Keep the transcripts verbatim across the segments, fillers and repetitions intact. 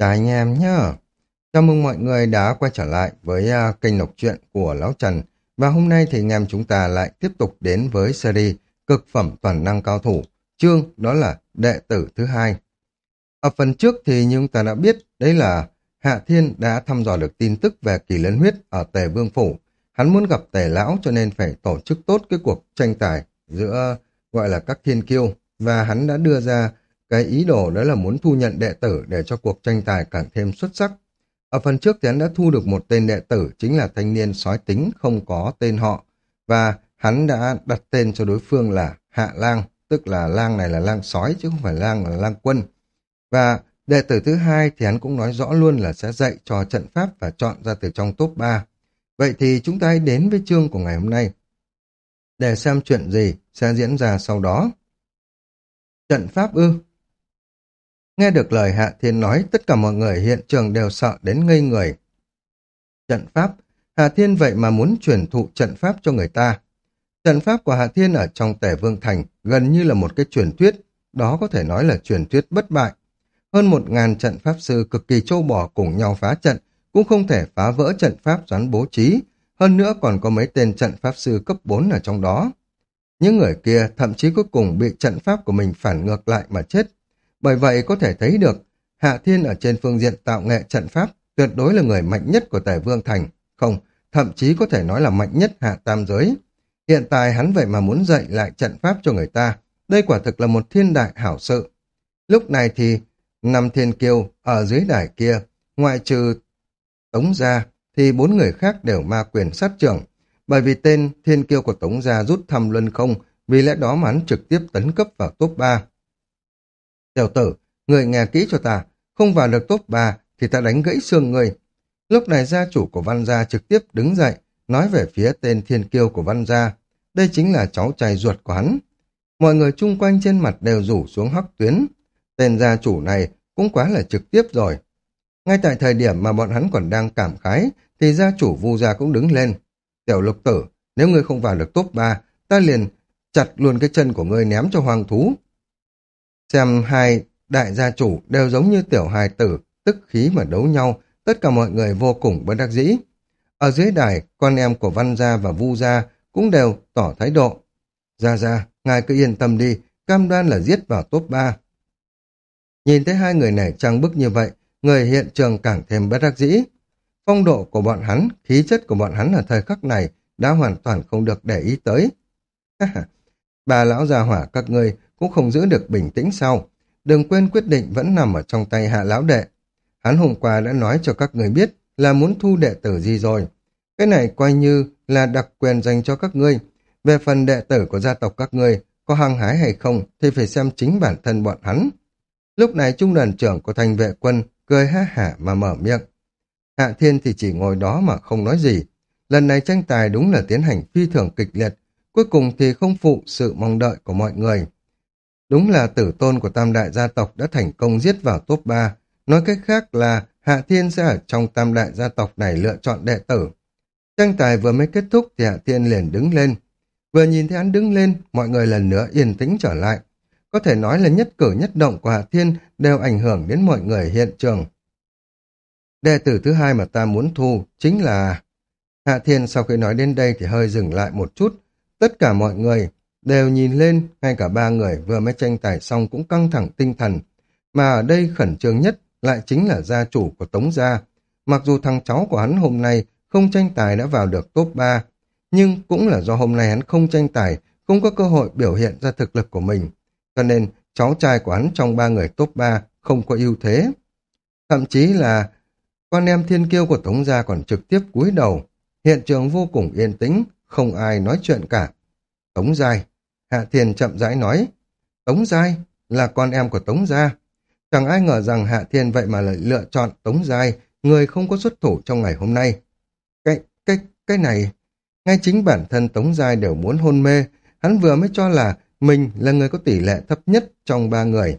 Chào anh em nhé. Chào mừng mọi người đã quay trở lại với à, kênh đọc truyện của Lão Trần. Và hôm nay thì anh em chúng ta lại tiếp tục đến với series Cực phẩm toàn năng cao thủ. Chương đó là đệ tử thứ hai. Ở phần trước thì như chúng ta đã biết đấy là Hạ Thiên đã thăm dò được tin tức về Kỳ Lân Huyết ở Tề Vương Phủ. Hắn muốn gặp Tề Lão cho nên phải tổ chức tốt cái cuộc tranh tài giữa gọi là các thiên kiêu. Và hắn đã đưa ra cái ý đồ đó là muốn thu nhận đệ tử để cho cuộc tranh tài càng thêm xuất sắc. Ở phần trước thì hắn đã thu được một tên đệ tử chính là thanh niên sói tính không có tên họ. Và hắn đã đặt tên cho đối phương là Hạ Lang, tức là lang này là lang sói chứ không phải lang là lang quân. Và đệ tử thứ hai thì hắn cũng nói rõ luôn là sẽ dạy cho trận pháp và chọn ra từ trong top ba. Vậy thì chúng ta hãy đến với chương của ngày hôm nay để xem chuyện gì sẽ diễn ra sau đó. Trận pháp ư? Nghe được lời Hạ Thiên nói, tất cả mọi người hiện trường đều sợ đến ngây người. Trận pháp? Hạ Thiên vậy mà muốn truyền thụ trận pháp cho người ta. Trận pháp của Hạ Thiên ở trong Tề Vương Thành gần như là một cái truyền thuyết, đó có thể nói là truyền thuyết bất bại. Hơn một ngàn trận pháp sư cực kỳ trâu bò cùng nhau phá trận, cũng không thể phá vỡ trận pháp doán bố trí, hơn nữa còn có mấy tên trận pháp sư cấp bốn ở trong đó. Những người kia thậm chí cuối cùng bị trận pháp của mình phản ngược lại mà chết. Bởi vậy có thể thấy được, Hạ Thiên ở trên phương diện tạo nghệ trận pháp tuyệt đối là người mạnh nhất của Tề Vương Thành, không, thậm chí có thể nói là mạnh nhất hạ tam giới. Hiện tại hắn vậy mà muốn dạy lại trận pháp cho người ta, đây quả thực là một thiên đại hảo sự. Lúc này thì, năm thiên kiêu ở dưới đài kia, ngoại trừ Tống Gia, thì bốn người khác đều ma quyền sát trưởng, bởi vì tên thiên kiêu của Tống Gia rút thăm luân không, vì lẽ đó mà hắn trực tiếp tấn cấp vào top ba. Tiểu tử, người nghe kỹ cho ta, không vào được top ba thì ta đánh gãy xương người. Lúc này gia chủ của Văn Gia trực tiếp đứng dậy, nói về phía tên thiên kiêu của Văn Gia. Đây chính là cháu trai ruột của hắn. Mọi người chung quanh trên mặt đều rủ xuống hắc tuyến. Tên gia chủ này cũng quá là trực tiếp rồi. Ngay tại thời điểm mà bọn hắn còn đang cảm khái, thì gia chủ Vu Gia cũng đứng lên. Tiểu Lục tử, nếu ngươi không vào được top ba, ta liền chặt luôn cái chân của ngươi ném cho hoang thú. Xem hai đại gia chủ đều giống như tiểu hài tử, tức khí mà đấu nhau, tất cả mọi người vô cùng bất đắc dĩ. Ở dưới đài, con em của Văn Gia và Vu Gia cũng đều tỏ thái độ. Gia Gia, ngài cứ yên tâm đi, cam đoan là giết vào top ba. Nhìn thấy hai người này trang bức như vậy, người hiện trường càng thêm bất đắc dĩ. Phong độ của bọn hắn, khí chất của bọn hắn ở thời khắc này đã hoàn toàn không được để ý tới. Bà lão già hỏa các ngươi cũng không giữ được bình tĩnh sao? Đừng quên quyết định vẫn nằm ở trong tay Hạ lão đệ. Hắn hôm qua đã nói cho các người biết là muốn thu đệ tử gì rồi. Cái này coi như là đặc quyền dành cho các ngươi. Về phần đệ tử của gia tộc các ngươi có hăng hái hay không thì phải xem chính bản thân bọn hắn. Lúc này trung đoàn trưởng của thành vệ quân cười ha hả mà mở miệng. Hạ Thiên thì chỉ ngồi đó mà không nói gì. Lần này tranh tài đúng là tiến hành phi thường kịch liệt, cuối cùng thì không phụ sự mong đợi của mọi người. Đúng là tử tôn của tam đại gia tộc đã thành công giết vào top ba, nói cách khác là Hạ Thiên sẽ ở trong tam đại gia tộc này lựa chọn đệ tử. Tranh tài vừa mới kết thúc thì Hạ Thiên liền đứng lên. Vừa nhìn thấy hắn đứng lên, mọi người lần nữa yên tĩnh trở lại. Có thể nói là nhất cử nhất động của Hạ Thiên đều ảnh hưởng đến mọi người hiện trường. Đệ tử thứ hai mà ta muốn thu chính là... Hạ Thiên sau khi nói đến đây thì hơi dừng lại một chút. Tất cả mọi người đều nhìn lên, ngay cả ba người vừa mới tranh tài xong cũng căng thẳng tinh thần. Mà ở đây khẩn trương nhất lại chính là gia chủ của Tống Gia. Mặc dù thằng cháu của hắn hôm nay không tranh tài đã vào được top ba, nhưng cũng là do hôm nay hắn không tranh tài, không có cơ hội biểu hiện ra thực lực của mình. Cho nên cháu trai của hắn trong ba người top ba không có ưu thế. Thậm chí là con em thiên kiêu của Tống Gia còn trực tiếp cúi đầu. Hiện trường vô cùng yên tĩnh, không ai nói chuyện cả. Tống Giai, Hạ Thiên chậm rãi nói. Tống Giai là con em của Tống Gia. Chẳng ai ngờ rằng Hạ Thiên vậy mà lại lựa chọn Tống Giai, người không có xuất thủ trong ngày hôm nay. Cái, cái, cái này, ngay chính bản thân Tống Giai đều muốn hôn mê, hắn vừa mới cho là mình là người có tỷ lệ thấp nhất trong ba người.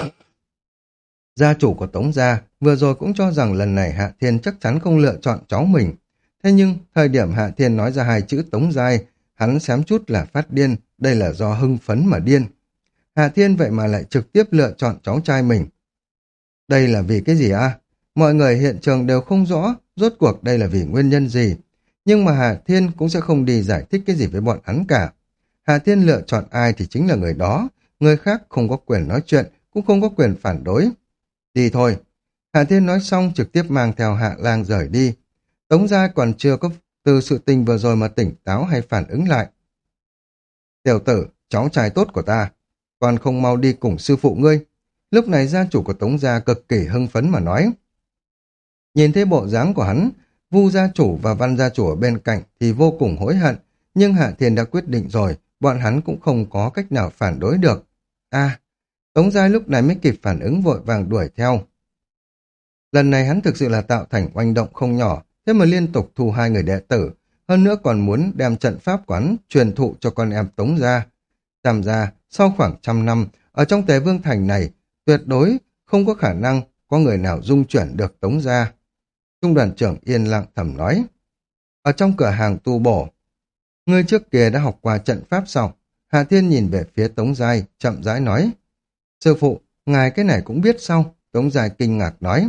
Gia chủ của Tống Gia vừa rồi cũng cho rằng lần này Hạ Thiên chắc chắn không lựa chọn cháu mình. Thế nhưng, thời điểm Hạ Thiên nói ra hai chữ Tống Giai, hắn xém chút là phát điên, đây là do hưng phấn mà điên. Hạ Thiên vậy mà lại trực tiếp lựa chọn cháu trai mình. Đây là vì cái gì à? Mọi người hiện trường đều không rõ rốt cuộc đây là vì nguyên nhân gì. Nhưng mà Hà Thiên cũng sẽ không đi giải thích cái gì với bọn hắn cả. Hà Thiên lựa chọn ai thì chính là người đó, người khác không có quyền nói chuyện, cũng không có quyền phản đối. Đi thôi. Hà Thiên nói xong trực tiếp mang theo Hạ Lang rời đi. Tống Gia còn chưa có từ sự tình vừa rồi mà tỉnh táo hay phản ứng lại. Tiểu tử, cháu trai tốt của ta, còn không mau đi cùng sư phụ ngươi. Lúc này gia chủ của Tống Gia cực kỳ hưng phấn mà nói. Nhìn thấy bộ dáng của hắn, Vu gia chủ và Văn gia chủ ở bên cạnh thì vô cùng hối hận, nhưng Hạ Thiên đã quyết định rồi, bọn hắn cũng không có cách nào phản đối được. A, Tống Giai lúc này mới kịp phản ứng vội vàng đuổi theo. Lần này hắn thực sự là tạo thành oanh động không nhỏ, thế mà liên tục thu hai người đệ tử, hơn nữa còn muốn đem trận pháp quán truyền thụ cho con em Tống gia. Tham gia, sau khoảng trăm năm, ở trong Tề Vương Thành này, tuyệt đối không có khả năng có người nào dung chuyển được Tống gia. Trung đoàn trưởng yên lặng thầm nói. Ở trong cửa hàng tu bổ, người trước kia đã học qua trận pháp sau. Hà Thiên nhìn về phía Tống Giai, chậm rãi nói. Sư phụ, ngài cái này cũng biết sao? Tống Giai kinh ngạc nói.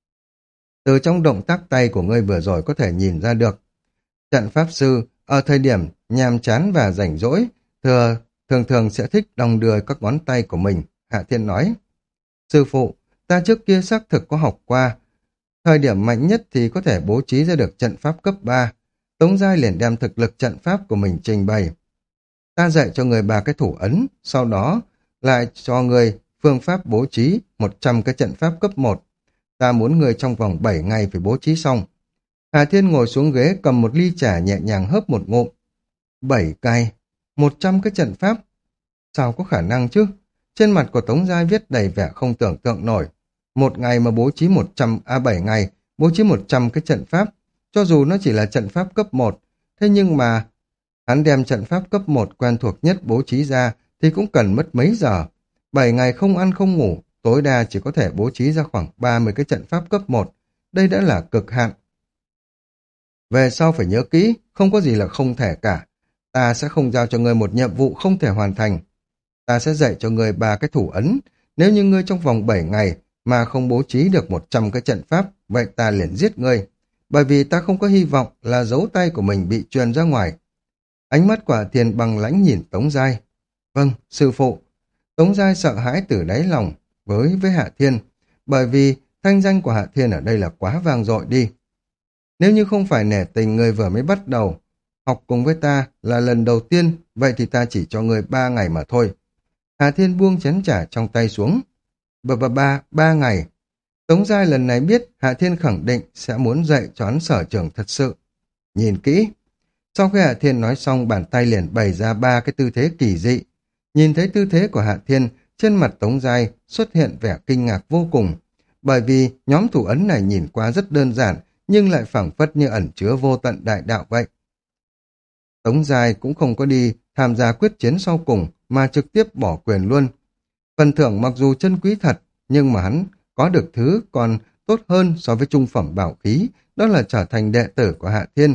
Từ trong động tác tay của ngươi vừa rồi có thể nhìn ra được. Trận pháp sư, ở thời điểm nhàm chán và rảnh rỗi, thừa, thường thường sẽ thích đong đưa các ngón tay của mình. Hạ Thiên nói. Sư phụ, ta trước kia xác thực có học qua. Thời điểm mạnh nhất thì có thể bố trí ra được trận pháp cấp ba. Tống Giai liền đem thực lực trận pháp của mình trình bày. Ta dạy cho người ba cái thủ ấn, sau đó lại cho người phương pháp bố trí một trăm cái trận pháp cấp một. Ta muốn người trong vòng bảy ngày phải bố trí xong. Hà Thiên ngồi xuống ghế cầm một ly trà nhẹ nhàng hớp một ngụm. Bảy ngày, một trăm cái trận pháp. Sao có khả năng chứ? Trên mặt của Tống Giai viết đầy vẻ không tưởng tượng nổi. Một ngày mà bố trí một trăm, à bảy ngày, bố trí một trăm cái trận pháp. Cho dù nó chỉ là trận pháp cấp một, thế nhưng mà hắn đem trận pháp cấp một quen thuộc nhất bố trí ra thì cũng cần mất mấy giờ. Bảy ngày không ăn không ngủ, tối đa chỉ có thể bố trí ra khoảng ba mươi cái trận pháp cấp một. Đây đã là cực hạn. Về sau phải nhớ kỹ, không có gì là không thể cả. Ta sẽ không giao cho ngươi một nhiệm vụ không thể hoàn thành. Ta sẽ dạy cho ngươi ba cái thủ ấn. Nếu như ngươi trong vòng bảy ngày mà không bố trí được một trăm cái trận pháp, vậy ta liền giết ngươi. Bởi vì ta không có hy vọng là dấu tay của mình bị truyền ra ngoài. Ánh mắt của Hạ Thiên bằng lãnh nhìn Tống Giai. Vâng, sư phụ. Tống Giai sợ hãi từ đáy lòng với với Hạ Thiên, bởi vì thanh danh của Hạ Thiên ở đây là quá vang dội đi. Nếu như không phải nể tình người vừa mới bắt đầu, học cùng với ta là lần đầu tiên, vậy thì ta chỉ cho người ba ngày mà thôi. Hạ Thiên buông chén trà trong tay xuống. Ba ba ba, ba ngày. Tống Giai lần này biết Hạ Thiên khẳng định sẽ muốn dạy cho hắn sở trường thật sự. Nhìn kỹ. Sau khi Hạ Thiên nói xong, bàn tay liền bày ra ba cái tư thế kỳ dị. Nhìn thấy tư thế của Hạ Thiên, trên mặt Tống Giai xuất hiện vẻ kinh ngạc vô cùng. Bởi vì nhóm thủ ấn này nhìn qua rất đơn giản, nhưng lại phảng phất như ẩn chứa vô tận đại đạo vậy. Tống Giai cũng không có đi tham gia quyết chiến sau cùng, mà trực tiếp bỏ quyền luôn. Phần thưởng mặc dù chân quý thật, nhưng mà hắn có được thứ còn tốt hơn so với trung phẩm bảo khí, đó là trở thành đệ tử của Hạ Thiên.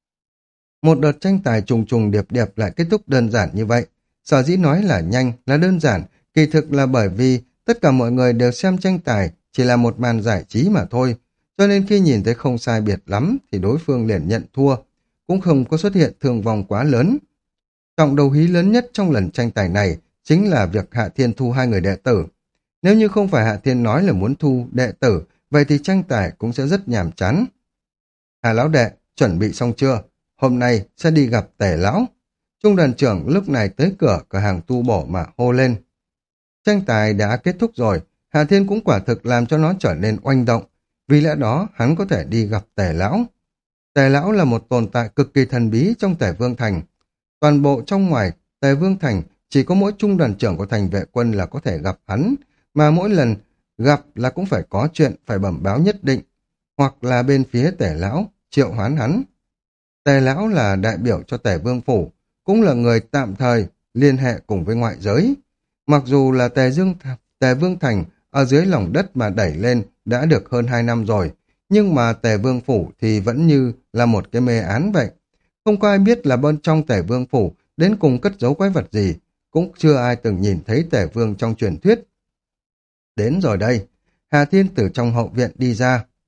Một đợt tranh tài trùng trùng điệp điệp lại kết thúc đơn giản như vậy. Sở dĩ nói là nhanh, là đơn giản, kỳ thực là bởi vì tất cả mọi người đều xem tranh tài chỉ là một màn giải trí mà thôi. Cho nên khi nhìn thấy không sai biệt lắm thì đối phương liền nhận thua, cũng không có xuất hiện thương vong quá lớn. Trọng đầu hí lớn nhất trong lần tranh tài này chính là việc Hạ Thiên thu hai người đệ tử. Nếu như không phải Hạ Thiên nói là muốn thu đệ tử, vậy thì tranh tài cũng sẽ rất nhàm chán. Hà lão đệ, chuẩn bị xong chưa? Hôm nay sẽ đi gặp Tề lão. Trung đoàn trưởng lúc này tới cửa cửa hàng tu bổ mà hô lên. Tranh tài đã kết thúc rồi, Hà Thiên cũng quả thực làm cho nó trở nên oanh động. Vì lẽ đó hắn có thể đi gặp Tề lão. Tề lão là một tồn tại cực kỳ thần bí trong Tề Vương Thành. Toàn bộ trong ngoài Tề Vương Thành chỉ có mỗi trung đoàn trưởng của thành vệ quân là có thể gặp hắn, mà mỗi lần gặp là cũng phải có chuyện phải bẩm báo nhất định, hoặc là bên phía Tề lão triệu hoán hắn. Tề lão là đại biểu cho Tề Vương Phủ, cũng là người tạm thời liên hệ cùng với ngoại giới. Mặc dù là Tề Dương Tề Vương Thành ở dưới lòng đất mà đẩy lên đã được hơn hai năm rồi, nhưng mà Tề Vương Phủ thì vẫn như là một cái mê án vậy. Không có ai biết là bên trong Tề Vương Phủ đến cùng cất giấu quái vật gì, cũng chưa ai từng nhìn thấy Tề Vương trong truyền thuyết. Đến rồi đây, Hà Thiên từ trong hậu viện đi ra,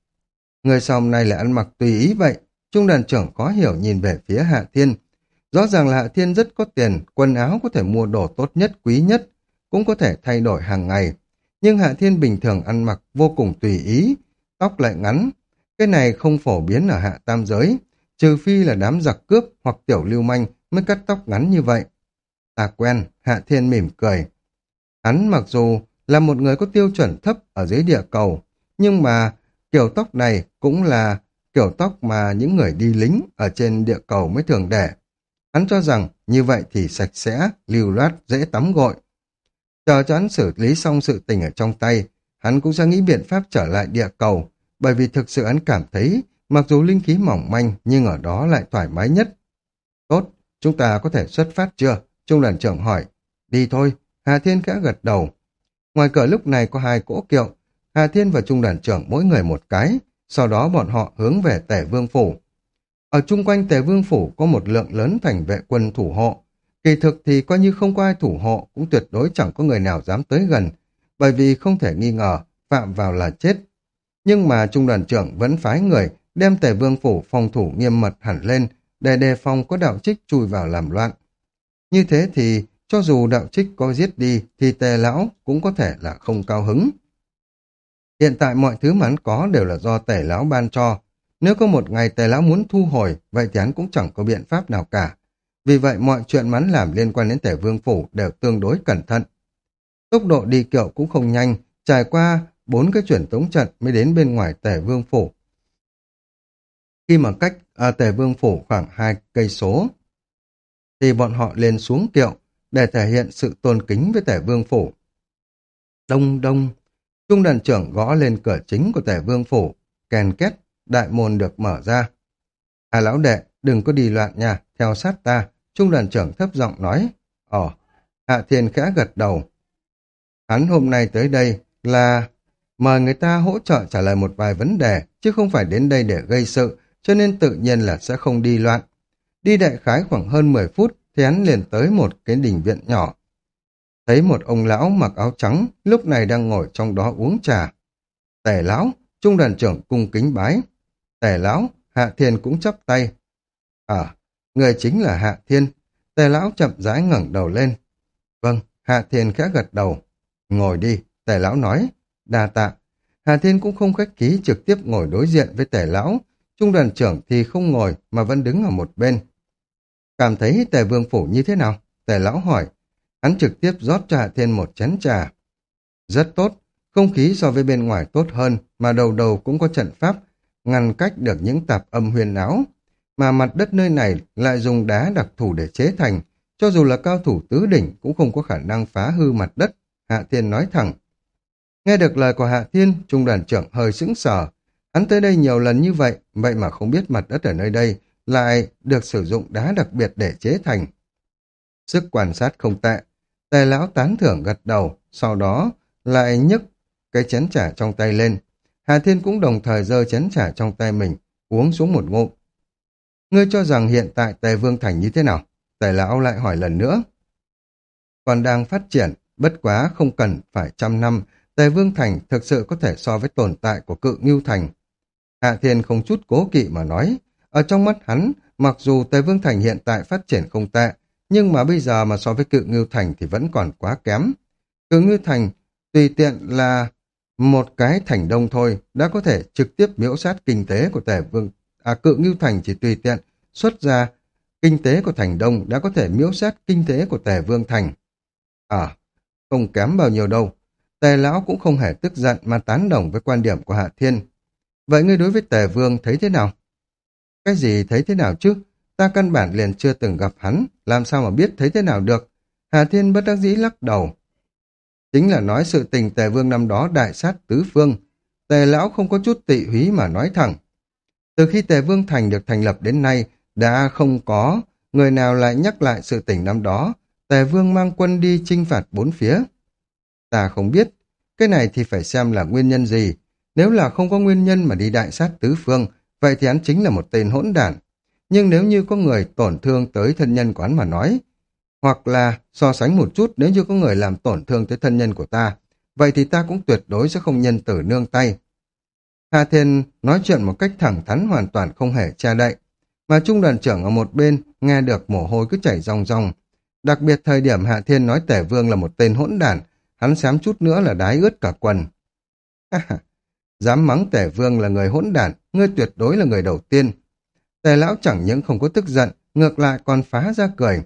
Người sau hôm nay lại ăn mặc tùy ý vậy. Trung đoàn trưởng khó hiểu nhìn về phía Hạ Thiên. Rõ ràng là Hạ Thiên rất có tiền, quần áo có thể mua đồ tốt nhất, quý nhất, cũng có thể thay đổi hàng ngày. Nhưng Hạ Thiên bình thường ăn mặc vô cùng tùy ý, tóc lại ngắn. Cái này không phổ biến ở Hạ Tam giới, trừ phi là đám giặc cướp hoặc tiểu lưu manh mới cắt tóc ngắn như vậy. Ta quen, Hạ Thiên mỉm cười. Hắn mặc dù là một người có tiêu chuẩn thấp ở dưới địa cầu, nhưng mà kiểu tóc này cũng là kiểu tóc mà những người đi lính ở trên địa cầu mới thường để. Hắn cho rằng như vậy thì sạch sẽ, lưu loát, dễ tắm gội. Chờ cho hắn xử lý xong sự tình ở trong tay, hắn cũng sẽ nghĩ biện pháp trở lại địa cầu, bởi vì thực sự hắn cảm thấy mặc dù linh khí mỏng manh nhưng ở đó lại thoải mái nhất. Tốt, chúng ta có thể xuất phát chưa? Trung đoàn trưởng hỏi. Đi thôi, Hà Thiên khẽ gật đầu. Ngoài cửa lúc này có hai cỗ kiệu, Hà Thiên và Trung đoàn trưởng mỗi người một cái, sau đó bọn họ hướng về Tề Vương Phủ. Ở chung quanh Tề Vương Phủ có một lượng lớn thành vệ quân thủ hộ. Kỳ thực thì coi như không có ai thủ hộ, cũng tuyệt đối chẳng có người nào dám tới gần, bởi vì không thể nghi ngờ, phạm vào là chết. Nhưng mà Trung đoàn trưởng vẫn phái người đem Tề Vương Phủ phòng thủ nghiêm mật hẳn lên, để đề phòng có đạo trích chui vào làm loạn. Như thế thì, cho dù đạo trích có giết đi, thì Tề Lão cũng có thể là không cao hứng. Hiện tại mọi thứ mà hắn có đều là do Tề Lão ban cho. Nếu có một ngày Tề Lão muốn thu hồi, vậy thì hắn cũng chẳng có biện pháp nào cả. Vì vậy mọi chuyện mà hắn làm liên quan đến Tề Vương Phủ đều tương đối cẩn thận. Tốc độ đi kiệu cũng không nhanh, trải qua bốn cái chuyển tống trận mới đến bên ngoài Tề Vương Phủ. Khi mà cách à, Tề Vương Phủ khoảng hai cây số, thì bọn họ lên xuống kiệu để thể hiện sự tôn kính với Tề Vương Phủ. Đông đông, Trung đoàn trưởng gõ lên cửa chính của Tề Vương Phủ, kèn két, đại môn được mở ra. À lão đệ, đừng có đi loạn nha, theo sát ta, Trung đoàn trưởng thấp giọng nói. Ồ, Hạ Thiên khẽ gật đầu. Hắn hôm nay tới đây là mời người ta hỗ trợ trả lời một vài vấn đề, chứ không phải đến đây để gây sự, cho nên tự nhiên là sẽ không đi loạn. Đi đại khái khoảng hơn mười phút, thì hắn liền tới một cái đình viện nhỏ. Thấy một ông lão mặc áo trắng, lúc này đang ngồi trong đó uống trà. Tề lão, Trung đoàn trưởng cung kính bái. Tề lão, Hạ Thiên cũng chắp tay. À, người chính là Hạ Thiên. Tề lão chậm rãi ngẩng đầu lên. Vâng, Hạ Thiên khẽ gật đầu. Ngồi đi, Tề lão nói. Đa tạ. Hạ Thiên cũng không khách khí trực tiếp ngồi đối diện với Tề lão. Trung đoàn trưởng thì không ngồi mà vẫn đứng ở một bên. Cảm thấy Tề Vương Phủ như thế nào? Tề lão hỏi. Hắn trực tiếp rót cho Hạ Thiên một chén trà. Rất tốt, không khí so với bên ngoài tốt hơn, mà đầu đầu cũng có trận pháp, ngăn cách được những tạp âm huyền áo. Mà mặt đất nơi này lại dùng đá đặc thù để chế thành, cho dù là cao thủ tứ đỉnh cũng không có khả năng phá hư mặt đất, Hạ Thiên nói thẳng. Nghe được lời của Hạ Thiên, Trung đoàn trưởng hơi sững sờ. Hắn tới đây nhiều lần như vậy, vậy mà không biết mặt đất ở nơi đây lại được sử dụng đá đặc biệt để chế thành. Sức quan sát không tệ. Tề lão tán thưởng gật đầu, sau đó lại nhấc cái chén trà trong tay lên. Hà Thiên cũng đồng thời giơ chén trà trong tay mình, uống xuống một ngụm. Ngươi cho rằng hiện tại Tề Vương Thành như thế nào? Tề lão lại hỏi lần nữa. Còn đang phát triển, bất quá không cần phải trăm năm, Tề Vương Thành thực sự có thể so với tồn tại của Cự Ngưu Thành. Hạ Thiên không chút cố kỵ mà nói, ở trong mắt hắn, mặc dù Tề Vương Thành hiện tại phát triển không tệ, nhưng mà bây giờ mà so với Cự Ngưu Thành thì vẫn còn quá kém. Cự Ngưu Thành tùy tiện là một cái thành đông thôi, đã có thể trực tiếp miễu sát kinh tế của Tề Vương. À, Cự Ngưu Thành chỉ tùy tiện xuất ra kinh tế của thành đông đã có thể miễu sát kinh tế của Tề Vương Thành. À, không kém bao nhiêu đâu. Tề lão cũng không hề tức giận mà tán đồng với quan điểm của Hạ Thiên. Vậy ngươi đối với Tề Vương thấy thế nào? Cái gì thấy thế nào chứ? Ta căn bản liền chưa từng gặp hắn, làm sao mà biết thấy thế nào được? Hà Thiên bất đắc dĩ lắc đầu. Chính là nói sự tình Tề Vương năm đó đại sát tứ phương. Tề lão không có chút tị húy mà nói thẳng. Từ khi Tề Vương Thành được thành lập đến nay, đã không có người nào lại nhắc lại sự tình năm đó. Tề Vương mang quân đi chinh phạt bốn phía. Ta không biết, cái này thì phải xem là nguyên nhân gì. Nếu là không có nguyên nhân mà đi đại sát tứ phương, vậy thì hắn chính là một tên hỗn đản. Nhưng nếu như có người tổn thương tới thân nhân của hắn mà nói, hoặc là so sánh một chút nếu như có người làm tổn thương tới thân nhân của ta, vậy thì ta cũng tuyệt đối sẽ không nhân tử nương tay. Hà Thiên nói chuyện một cách thẳng thắn hoàn toàn không hề che đậy. Mà trung đoàn trưởng ở một bên nghe được mồ hôi cứ chảy ròng ròng. Đặc biệt thời điểm Hạ Thiên nói Tề Vương là một tên hỗn đản, hắn xém chút nữa là đái ướt cả quần. Dám mắng Tề Vương là người hỗn đản, ngươi tuyệt đối là người đầu tiên. Tề lão chẳng những không có tức giận, ngược lại còn phá ra cười.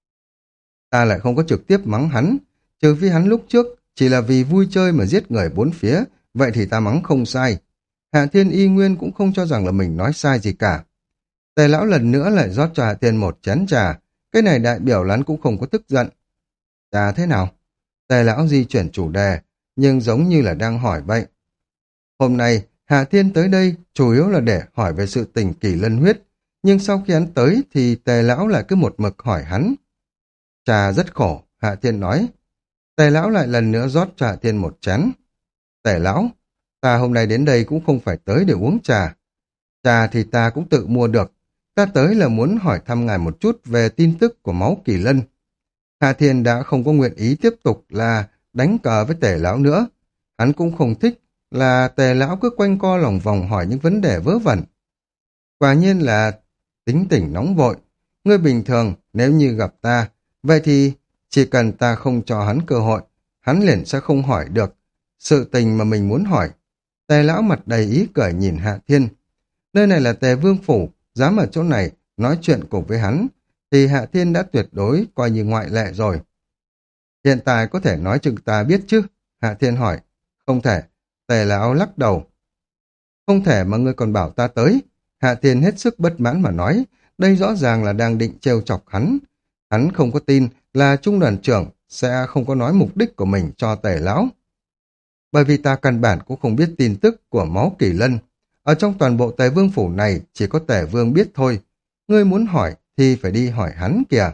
Ta lại không có trực tiếp mắng hắn, trừ phi hắn lúc trước chỉ là vì vui chơi mà giết người bốn phía, vậy thì ta mắng không sai. Hạ Thiên y nguyên cũng không cho rằng là mình nói sai gì cả. Tề lão lần nữa lại rót cho Hạ Thiên một chén trà, cái này đại biểu là hắn cũng không có tức giận. Trà thế nào? Tề lão di chuyển chủ đề, nhưng giống như là đang hỏi vậy. Hôm nay, Hạ Thiên tới đây chủ yếu là để hỏi về sự tình Kỳ Lân huyết, nhưng sau khi hắn tới thì Tề lão lại cứ một mực hỏi hắn. Trà rất khổ, Hạ Thiên nói. Tề lão lại lần nữa rót cho Hạ Thiên một chén. Tề lão, ta hôm nay đến đây cũng không phải tới để uống trà. Trà thì ta cũng tự mua được. Ta tới là muốn hỏi thăm ngài một chút về tin tức của máu Kỳ Lân. Hạ Thiên đã không có nguyện ý tiếp tục là đánh cờ với Tề lão nữa. Hắn cũng không thích là Tề lão cứ quanh co lòng vòng hỏi những vấn đề vớ vẩn. Quả nhiên là tính tình nóng vội. Ngươi bình thường nếu như gặp ta, vậy thì chỉ cần ta không cho hắn cơ hội, hắn liền sẽ không hỏi được sự tình mà mình muốn hỏi. Tề lão mặt đầy ý cười nhìn Hạ Thiên. Nơi này là Tề Vương Phủ, dám ở chỗ này nói chuyện cùng với hắn, thì Hạ Thiên đã tuyệt đối coi như ngoại lệ rồi. Hiện tại có thể nói cho ta biết chứ? Hạ Thiên hỏi. Không thể. Tề lão lắc đầu. Không thể mà ngươi còn bảo ta tới. Hạ Thiên hết sức bất mãn mà nói, đây rõ ràng là đang định trêu chọc hắn. Hắn không có tin là trung đoàn trưởng sẽ không có nói mục đích của mình cho Tề lão. Bởi vì ta căn bản cũng không biết tin tức của máu Kỳ Lân. Ở trong toàn bộ Tề Vương Phủ này chỉ có Tề Vương biết thôi. Ngươi muốn hỏi thì phải đi hỏi hắn kìa.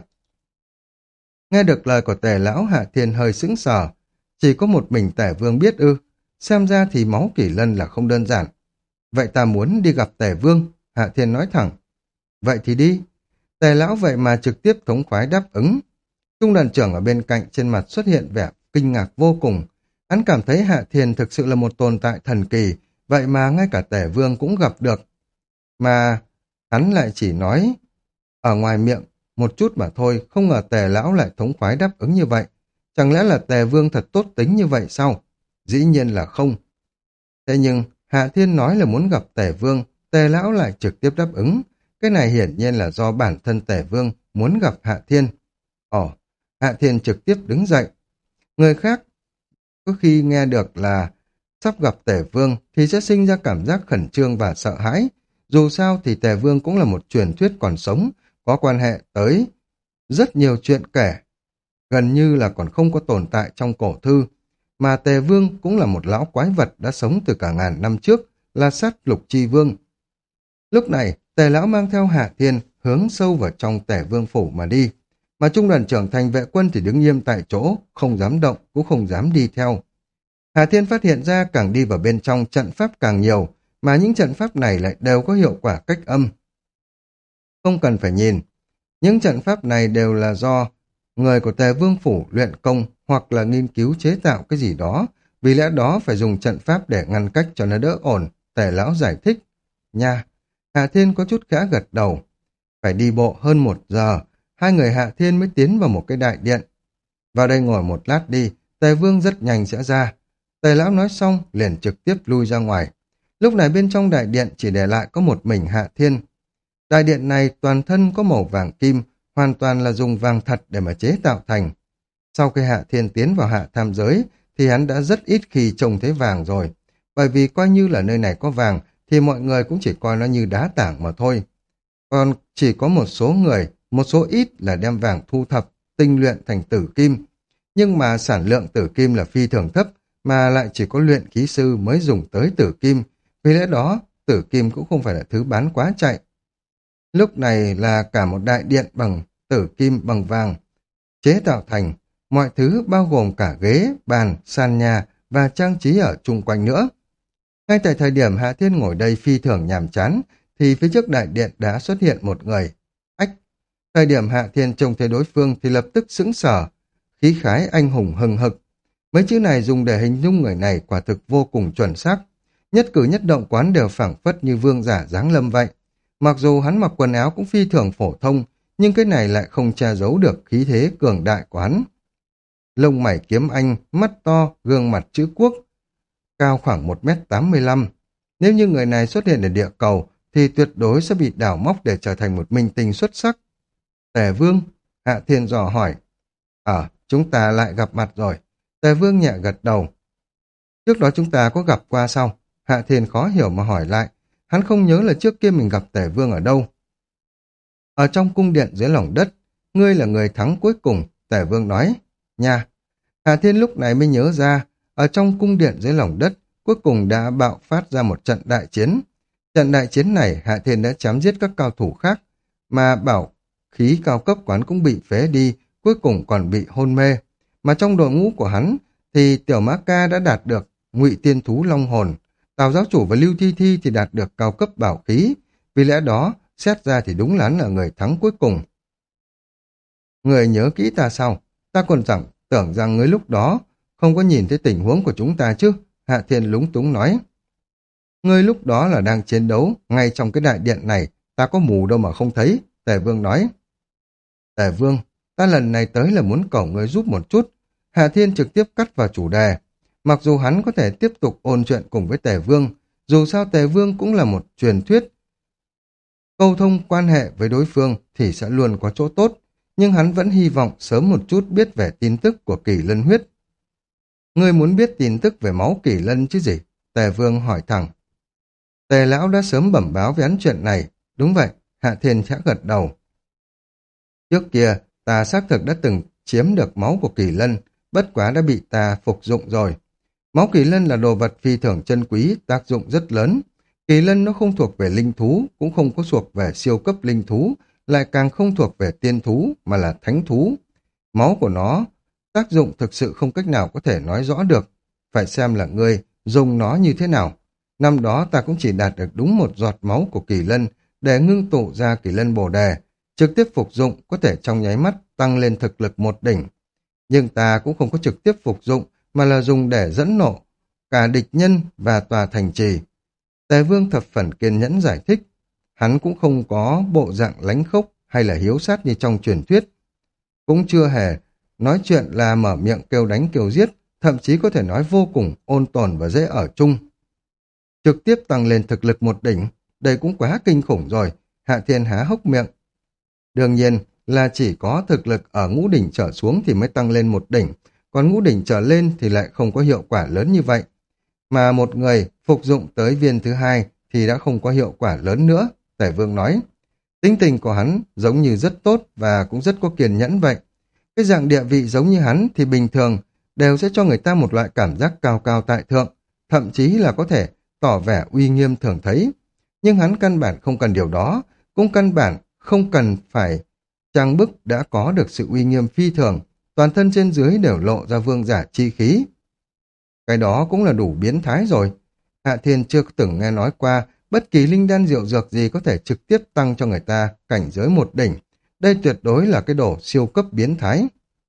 Nghe được lời của Tề lão, Hạ Thiên hơi sững sờ. Chỉ có một mình Tề Vương biết ư. Xem ra thì máu Kỳ Lân là không đơn giản. Vậy ta muốn đi gặp Tề Vương, Hạ Thiên nói thẳng. Vậy thì đi. Tề lão vậy mà trực tiếp thống khoái đáp ứng. Trung đoàn trưởng ở bên cạnh trên mặt xuất hiện vẻ kinh ngạc vô cùng. Hắn cảm thấy Hạ Thiên thực sự là một tồn tại thần kỳ, vậy mà ngay cả Tề Vương cũng gặp được. Mà hắn lại chỉ nói ở ngoài miệng một chút mà thôi, không ngờ Tề lão lại thống khoái đáp ứng như vậy. Chẳng lẽ là Tề Vương thật tốt tính như vậy sao? Dĩ nhiên là không. Thế nhưng Hạ Thiên nói là muốn gặp Tề Vương, Tề lão lại trực tiếp đáp ứng. Cái này hiển nhiên là do bản thân Tề Vương muốn gặp Hạ Thiên. Ồ, Hạ Thiên trực tiếp đứng dậy. Người khác có khi nghe được là sắp gặp Tề Vương thì sẽ sinh ra cảm giác khẩn trương và sợ hãi. Dù sao thì Tề Vương cũng là một truyền thuyết còn sống, có quan hệ tới rất nhiều chuyện kể. Gần như là còn không có tồn tại trong cổ thư. Mà Tề Vương cũng là một lão quái vật đã sống từ cả ngàn năm trước, là sát lục chi vương. Lúc này, Tề lão mang theo Hạ Thiên hướng sâu vào trong Tề Vương Phủ mà đi. Mà trung đoàn trưởng thành vệ quân thì đứng nghiêm tại chỗ, không dám động, cũng không dám đi theo. Hạ Thiên phát hiện ra càng đi vào bên trong trận pháp càng nhiều, mà những trận pháp này lại đều có hiệu quả cách âm. Không cần phải nhìn, những trận pháp này đều là do người của Tề Vương Phủ luyện công hoặc là nghiên cứu chế tạo cái gì đó, vì lẽ đó phải dùng trận pháp để ngăn cách cho nó đỡ ổn, Tề lão giải thích. Nha, Hạ Thiên có chút khẽ gật đầu. Phải đi bộ hơn một giờ, hai người Hạ Thiên mới tiến vào một cái đại điện. Vào đây ngồi một lát đi, Tề Vương rất nhanh sẽ ra. Tề lão nói xong, liền trực tiếp lui ra ngoài. Lúc này bên trong đại điện chỉ để lại có một mình Hạ Thiên. Đại điện này toàn thân có màu vàng kim, hoàn toàn là dùng vàng thật để mà chế tạo thành. Sau khi Hạ Thiên tiến vào hạ tham giới, thì hắn đã rất ít khi trông thấy vàng rồi. Bởi vì coi như là nơi này có vàng, thì mọi người cũng chỉ coi nó như đá tảng mà thôi. Còn chỉ có một số người, một số ít là đem vàng thu thập, tinh luyện thành tử kim. Nhưng mà sản lượng tử kim là phi thường thấp, mà lại chỉ có luyện khí sư mới dùng tới tử kim. Vì lẽ đó, tử kim cũng không phải là thứ bán quá chạy. Lúc này là cả một đại điện bằng tử kim bằng vàng, chế tạo thành, mọi thứ bao gồm cả ghế, bàn, sàn nhà và trang trí ở chung quanh nữa. Ngay tại thời điểm Hạ Thiên ngồi đây phi thường nhàm chán, thì phía trước đại điện đã xuất hiện một người. Ách! Thời điểm Hạ Thiên trông thấy đối phương thì lập tức sững sờ, khí khái anh hùng hừng hực. Mấy chữ này dùng để hình dung người này quả thực vô cùng chuẩn xác. Nhất cử nhất động quán đều phảng phất như vương giả giáng lâm vậy. Mặc dù hắn mặc quần áo cũng phi thường phổ thông, nhưng cái này lại không che giấu được khí thế cường đại của hắn. Lông mày kiếm anh, mắt to, gương mặt chữ quốc, cao khoảng một mét tám mươi lăm. Nếu như người này xuất hiện ở địa cầu, thì tuyệt đối sẽ bị đào móc để trở thành một minh tinh xuất sắc. Tề Vương, Hạ Thiên dò hỏi. Ờ, chúng ta lại gặp mặt rồi. Tề Vương nhẹ gật đầu. Trước đó chúng ta có gặp qua sao? Hạ Thiên khó hiểu mà hỏi lại. Hắn không nhớ là trước kia mình gặp Tề Vương ở đâu. Ở trong cung điện dưới lòng đất, ngươi là người thắng cuối cùng, Tề Vương nói. Nha, Hạ Thiên lúc này mới nhớ ra, ở trong cung điện dưới lòng đất, cuối cùng đã bạo phát ra một trận đại chiến. Trận đại chiến này, Hạ Thiên đã chém giết các cao thủ khác, mà bảo khí cao cấp quán cũng bị phế đi, cuối cùng còn bị hôn mê. Mà trong đội ngũ của hắn, thì Tiểu Mã Ca đã đạt được Ngụy Tiên Thú Long Hồn, Tào Giáo Chủ và Lưu Thi Thi thì đạt được cao cấp bảo khí. Vì lẽ đó, xét ra thì đúng là người thắng cuối cùng. Người nhớ kỹ ta sao? Ta còn chẳng tưởng rằng ngươi lúc đó không có nhìn thấy tình huống của chúng ta chứ. Hạ Thiên lúng túng nói. Ngươi lúc đó là đang chiến đấu, ngay trong cái đại điện này, ta có mù đâu mà không thấy, Tề Vương nói. Tề Vương, ta lần này tới là muốn cầu ngươi giúp một chút. Hạ Thiên trực tiếp cắt vào chủ đề. Mặc dù hắn có thể tiếp tục ôn chuyện cùng với Tề Vương, dù sao Tề Vương cũng là một truyền thuyết. Câu thông quan hệ với đối phương thì sẽ luôn có chỗ tốt, nhưng hắn vẫn hy vọng sớm một chút biết về tin tức của Kỳ Lân huyết. Ngươi muốn biết tin tức về máu Kỳ Lân chứ gì? Tề Vương hỏi thẳng. Tề Lão đã sớm bẩm báo với hắn chuyện này. Đúng vậy, Hạ Thiên khẽ gật đầu. Trước kia, ta xác thực đã từng chiếm được máu của Kỳ Lân, bất quá đã bị ta phục dụng rồi. Máu Kỳ Lân là đồ vật phi thường chân quý, tác dụng rất lớn. Kỳ Lân nó không thuộc về linh thú, cũng không có thuộc về siêu cấp linh thú, lại càng không thuộc về tiên thú, mà là thánh thú. Máu của nó, tác dụng thực sự không cách nào có thể nói rõ được. Phải xem là ngươi dùng nó như thế nào. Năm đó ta cũng chỉ đạt được đúng một giọt máu của Kỳ Lân để ngưng tụ ra Kỳ Lân Bồ Đề, trực tiếp phục dụng có thể trong nháy mắt tăng lên thực lực một đỉnh. Nhưng ta cũng không có trực tiếp phục dụng, mà là dùng để dẫn nộ cả địch nhân và tòa thành trì. Tề Vương thập phần kiên nhẫn giải thích. Hắn cũng không có bộ dạng lánh khốc hay là hiếu sát như trong truyền thuyết. Cũng chưa hề nói chuyện là mở miệng kêu đánh kêu giết, thậm chí có thể nói vô cùng ôn tồn và dễ ở chung. Trực tiếp tăng lên thực lực một đỉnh, đây cũng quá kinh khủng rồi. Hạ Thiên há hốc miệng. Đương nhiên là chỉ có thực lực ở ngũ đỉnh trở xuống thì mới tăng lên một đỉnh, còn ngũ đỉnh trở lên thì lại không có hiệu quả lớn như vậy. Mà một người phục dụng tới viên thứ hai thì đã không có hiệu quả lớn nữa, Tề Vương nói. Tính tình của hắn giống như rất tốt và cũng rất có kiên nhẫn vậy. Cái dạng địa vị giống như hắn thì bình thường đều sẽ cho người ta một loại cảm giác cao cao tại thượng, thậm chí là có thể tỏ vẻ uy nghiêm thường thấy. Nhưng hắn căn bản không cần điều đó, cũng căn bản không cần phải trang bức đã có được sự uy nghiêm phi thường, toàn thân trên dưới đều lộ ra vương giả chi khí. Cái đó cũng là đủ biến thái rồi. Hạ Thiên chưa từng nghe nói qua bất kỳ linh đan diệu dược gì có thể trực tiếp tăng cho người ta cảnh giới một đỉnh. Đây tuyệt đối là cái đồ siêu cấp biến thái.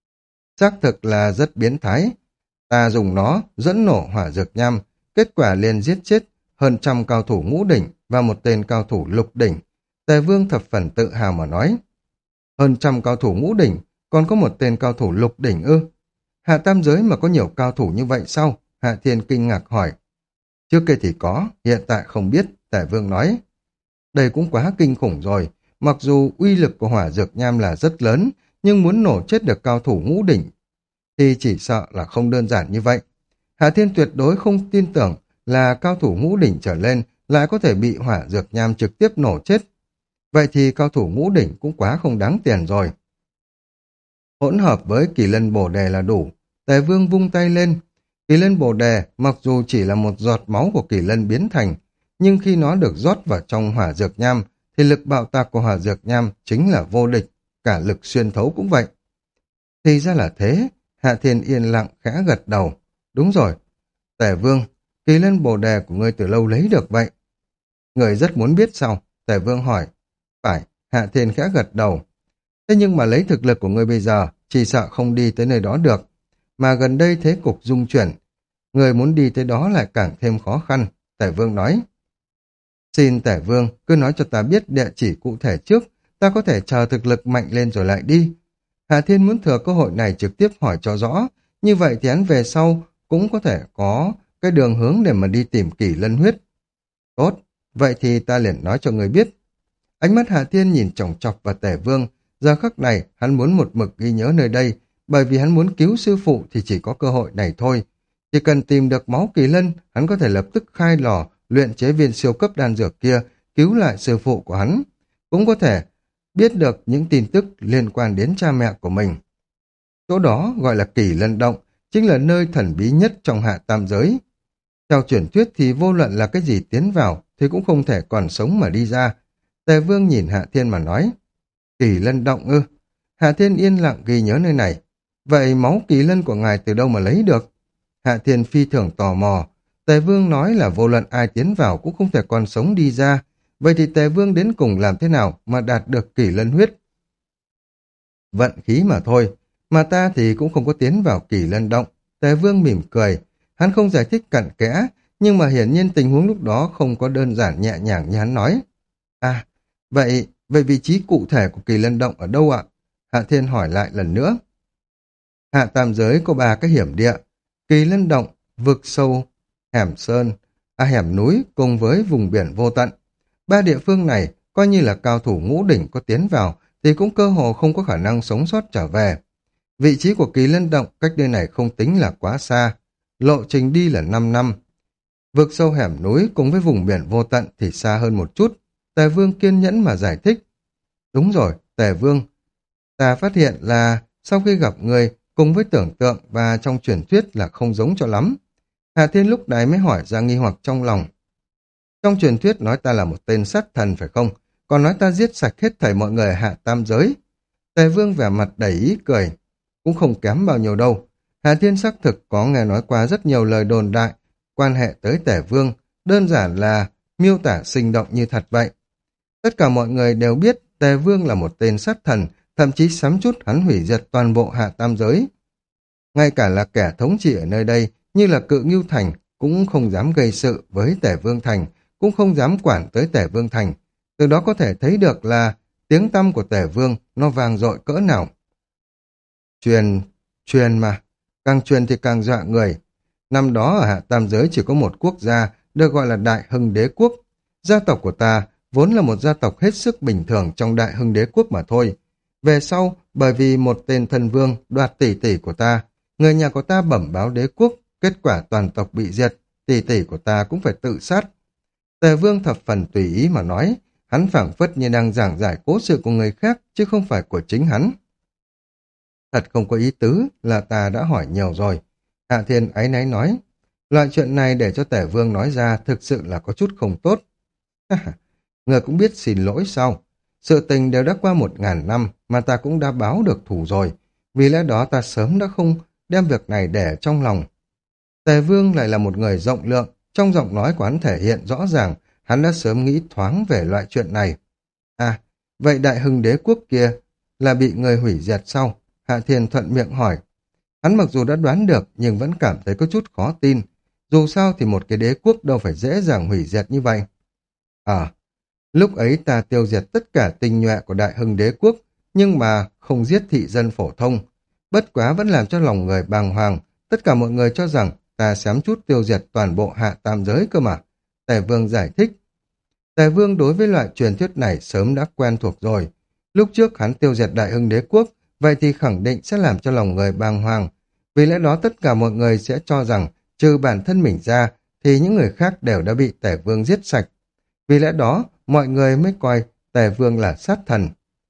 Xác thực là rất biến thái. Ta dùng nó dẫn nổ hỏa dược nham, kết quả liền giết chết hơn trăm cao thủ ngũ đỉnh và một tên cao thủ lục đỉnh. Tề Vương thập phần tự hào mà nói. Hơn trăm cao thủ ngũ đỉnh, còn có một tên cao thủ lục đỉnh ư? Hạ tam giới mà có nhiều cao thủ như vậy sao? Hạ Thiên kinh ngạc hỏi. Trước kia thì có, hiện tại không biết, Tề Vương nói. Đây cũng quá kinh khủng rồi, mặc dù uy lực của hỏa dược nham là rất lớn, nhưng muốn nổ chết được cao thủ ngũ đỉnh thì chỉ sợ là không đơn giản như vậy. Hạ Thiên tuyệt đối không tin tưởng là cao thủ ngũ đỉnh trở lên lại có thể bị hỏa dược nham trực tiếp nổ chết. Vậy thì cao thủ ngũ đỉnh cũng quá không đáng tiền rồi. Hỗn hợp với Kỳ Lân Bồ Đề là đủ. Tề Vương vung tay lên. Kỳ Lân Bồ Đề mặc dù chỉ là một giọt máu của Kỳ Lân biến thành, nhưng khi nó được rót vào trong hỏa dược nham thì lực bạo tạc của hỏa dược nham chính là vô địch, cả lực xuyên thấu cũng vậy. Thì ra là thế. Hạ Thiên yên lặng khẽ gật đầu. Đúng rồi. Tề Vương, Kỳ Lân Bồ Đề của ngươi từ lâu lấy được vậy? Người rất muốn biết sao? Tề Vương hỏi. Phải, Hạ Thiên khẽ gật đầu. Thế nhưng mà lấy thực lực của ngươi bây giờ, chỉ sợ không đi tới nơi đó được. Mà gần đây thế cục dung chuyển, người muốn đi tới đó lại càng thêm khó khăn. Tề Vương nói. Xin Tề Vương, cứ nói cho ta biết địa chỉ cụ thể trước, ta có thể chờ thực lực mạnh lên rồi lại đi. Hạ Thiên muốn thừa cơ hội này trực tiếp hỏi cho rõ, như vậy thì hắn về sau cũng có thể có cái đường hướng để mà đi tìm Kỷ Lân huyết. Tốt, vậy thì ta liền nói cho người biết. Ánh mắt Hạ Thiên nhìn chòng chọc vào Tề Vương, giờ khắc này hắn muốn một mực ghi nhớ nơi đây, bởi vì hắn muốn cứu sư phụ thì chỉ có cơ hội này thôi. Chỉ cần tìm được máu Kỳ Lân, hắn có thể lập tức khai lò, luyện chế viên siêu cấp đan dược kia, cứu lại sư phụ của hắn. Cũng có thể biết được những tin tức liên quan đến cha mẹ của mình. Chỗ đó gọi là Kỳ Lân Động, chính là nơi thần bí nhất trong hạ tam giới. Theo truyền thuyết thì vô luận là cái gì tiến vào thì cũng không thể còn sống mà đi ra. Tề Vương nhìn Hạ Thiên mà nói, Kỳ Lân Động ư? Hạ Thiên yên lặng ghi nhớ nơi này. Vậy máu Kỳ Lân của ngài từ đâu mà lấy được? Hạ Thiên phi thường tò mò. Tề Vương nói là vô luận ai tiến vào cũng không thể còn sống đi ra. Vậy thì Tề Vương đến cùng làm thế nào mà đạt được Kỳ Lân huyết? Vận khí mà thôi. Mà ta thì cũng không có tiến vào Kỳ Lân Động. Tề Vương mỉm cười. Hắn không giải thích cặn kẽ, nhưng mà hiển nhiên tình huống lúc đó không có đơn giản nhẹ nhàng như hắn nói. À, vậy, vậy vị trí cụ thể của Kỳ Lân Động ở đâu ạ? Hạ Thiên hỏi lại lần nữa. Hạ tam giới có ba cái hiểm địa, Kỳ Lân Động, vực sâu, hẻm sơn, à hẻm núi cùng với vùng biển vô tận. Ba địa phương này, coi như là cao thủ ngũ đỉnh có tiến vào, thì cũng cơ hồ không có khả năng sống sót trở về. Vị trí của Kỳ Lân Động cách nơi này không tính là quá xa, lộ trình đi là năm năm. Vực sâu hẻm núi cùng với vùng biển vô tận thì xa hơn một chút. Tề Vương kiên nhẫn mà giải thích. Đúng rồi, Tề Vương. Ta phát hiện là sau khi gặp người cùng với tưởng tượng và trong truyền thuyết là không giống cho lắm. Hà Thiên lúc này mới hỏi ra nghi hoặc trong lòng. Trong truyền thuyết nói ta là một tên sát thần phải không? Còn nói ta giết sạch hết thảy mọi người ở hạ tam giới. Tề Vương vẻ mặt đầy ý cười. Cũng không kém bao nhiêu đâu. Hà Thiên xác thực có nghe nói qua rất nhiều lời đồn đại quan hệ tới Tề Vương, đơn giản là miêu tả sinh động như thật vậy. Tất cả mọi người đều biết Tề Vương là một tên sát thần, thậm chí sắm chút hắn hủy diệt toàn bộ hạ tam giới. Ngay cả là kẻ thống trị ở nơi đây, như là Cự Ngưu Thành, cũng không dám gây sự với Tề Vương Thành, cũng không dám quản tới Tề Vương Thành. Từ đó có thể thấy được là tiếng tăm của Tề Vương nó vang dội cỡ nào. Truyền, truyền mà, càng truyền thì càng dọa người. Năm đó ở hạ tam giới chỉ có một quốc gia được gọi là Đại Hưng Đế Quốc. Gia tộc của ta vốn là một gia tộc hết sức bình thường trong Đại Hưng Đế Quốc mà thôi. Về sau, bởi vì một tên thần vương đoạt tỷ tỷ của ta, người nhà của ta bẩm báo đế quốc, kết quả toàn tộc bị diệt, tỷ tỷ của ta cũng phải tự sát. Tề Vương thập phần tùy ý mà nói, hắn phảng phất như đang giảng giải cố sự của người khác, chứ không phải của chính hắn. Thật không có ý tứ là ta đã hỏi nhiều rồi. Hạ Thiên áy náy nói, loại chuyện này để cho Tề Vương nói ra thực sự là có chút không tốt. Người cũng biết xin lỗi sao? Sự tình đều đã qua một ngàn năm mà ta cũng đã báo được thù rồi. Vì lẽ đó ta sớm đã không đem việc này để trong lòng. Tề Vương lại là một người rộng lượng, trong giọng nói của hắn thể hiện rõ ràng hắn đã sớm nghĩ thoáng về loại chuyện này. À, vậy Đại Hưng Đế Quốc kia là bị người hủy diệt sau? Hạ Thiên thuận miệng hỏi. Hắn mặc dù đã đoán được nhưng vẫn cảm thấy có chút khó tin. Dù sao thì một cái đế quốc đâu phải dễ dàng hủy diệt như vậy. À, lúc ấy ta tiêu diệt tất cả tinh nhuệ của Đại Hưng Đế Quốc, nhưng mà không giết thị dân phổ thông. Bất quá vẫn làm cho lòng người bàng hoàng, tất cả mọi người cho rằng ta xém chút tiêu diệt toàn bộ hạ tam giới cơ mà. Tề Vương giải thích. Tề Vương đối với loại truyền thuyết này sớm đã quen thuộc rồi. Lúc trước hắn tiêu diệt Đại Hưng Đế Quốc, vậy thì khẳng định sẽ làm cho lòng người bàng hoàng. Vì lẽ đó tất cả mọi người sẽ cho rằng trừ bản thân mình ra thì những người khác đều đã bị Tề Vương giết sạch. Vì lẽ đó mọi người mới coi Tề Vương là sát thần.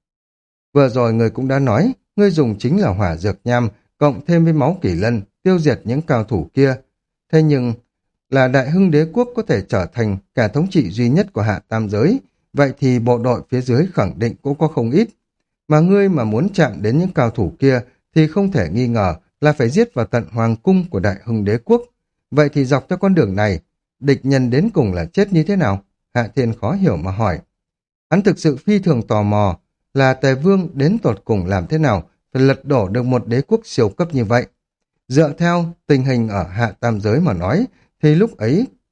Vừa rồi người cũng đã nói, ngươi dùng chính là hỏa dược nham cộng thêm với máu Kỳ Lân tiêu diệt những cao thủ kia. Thế nhưng là Đại Hưng Đế Quốc có thể trở thành cả thống trị duy nhất của hạ tam giới, vậy thì bộ đội phía dưới khẳng định cũng có không ít. Mà ngươi mà muốn chạm đến những cao thủ kia thì không thể nghi ngờ là phải giết vào tận hoàng cung của Đại Hưng Đế Quốc. Vậy thì dọc theo con đường này, địch nhân đến cùng là chết như thế nào? Hạ Thiên khó hiểu mà hỏi. Hắn thực sự phi thường tò mò là Tề Vương đến tột cùng làm thế nào phải lật đổ được một đế quốc siêu cấp như vậy. Dựa theo tình hình ở hạ tam giới mà nói, thì lúc ấy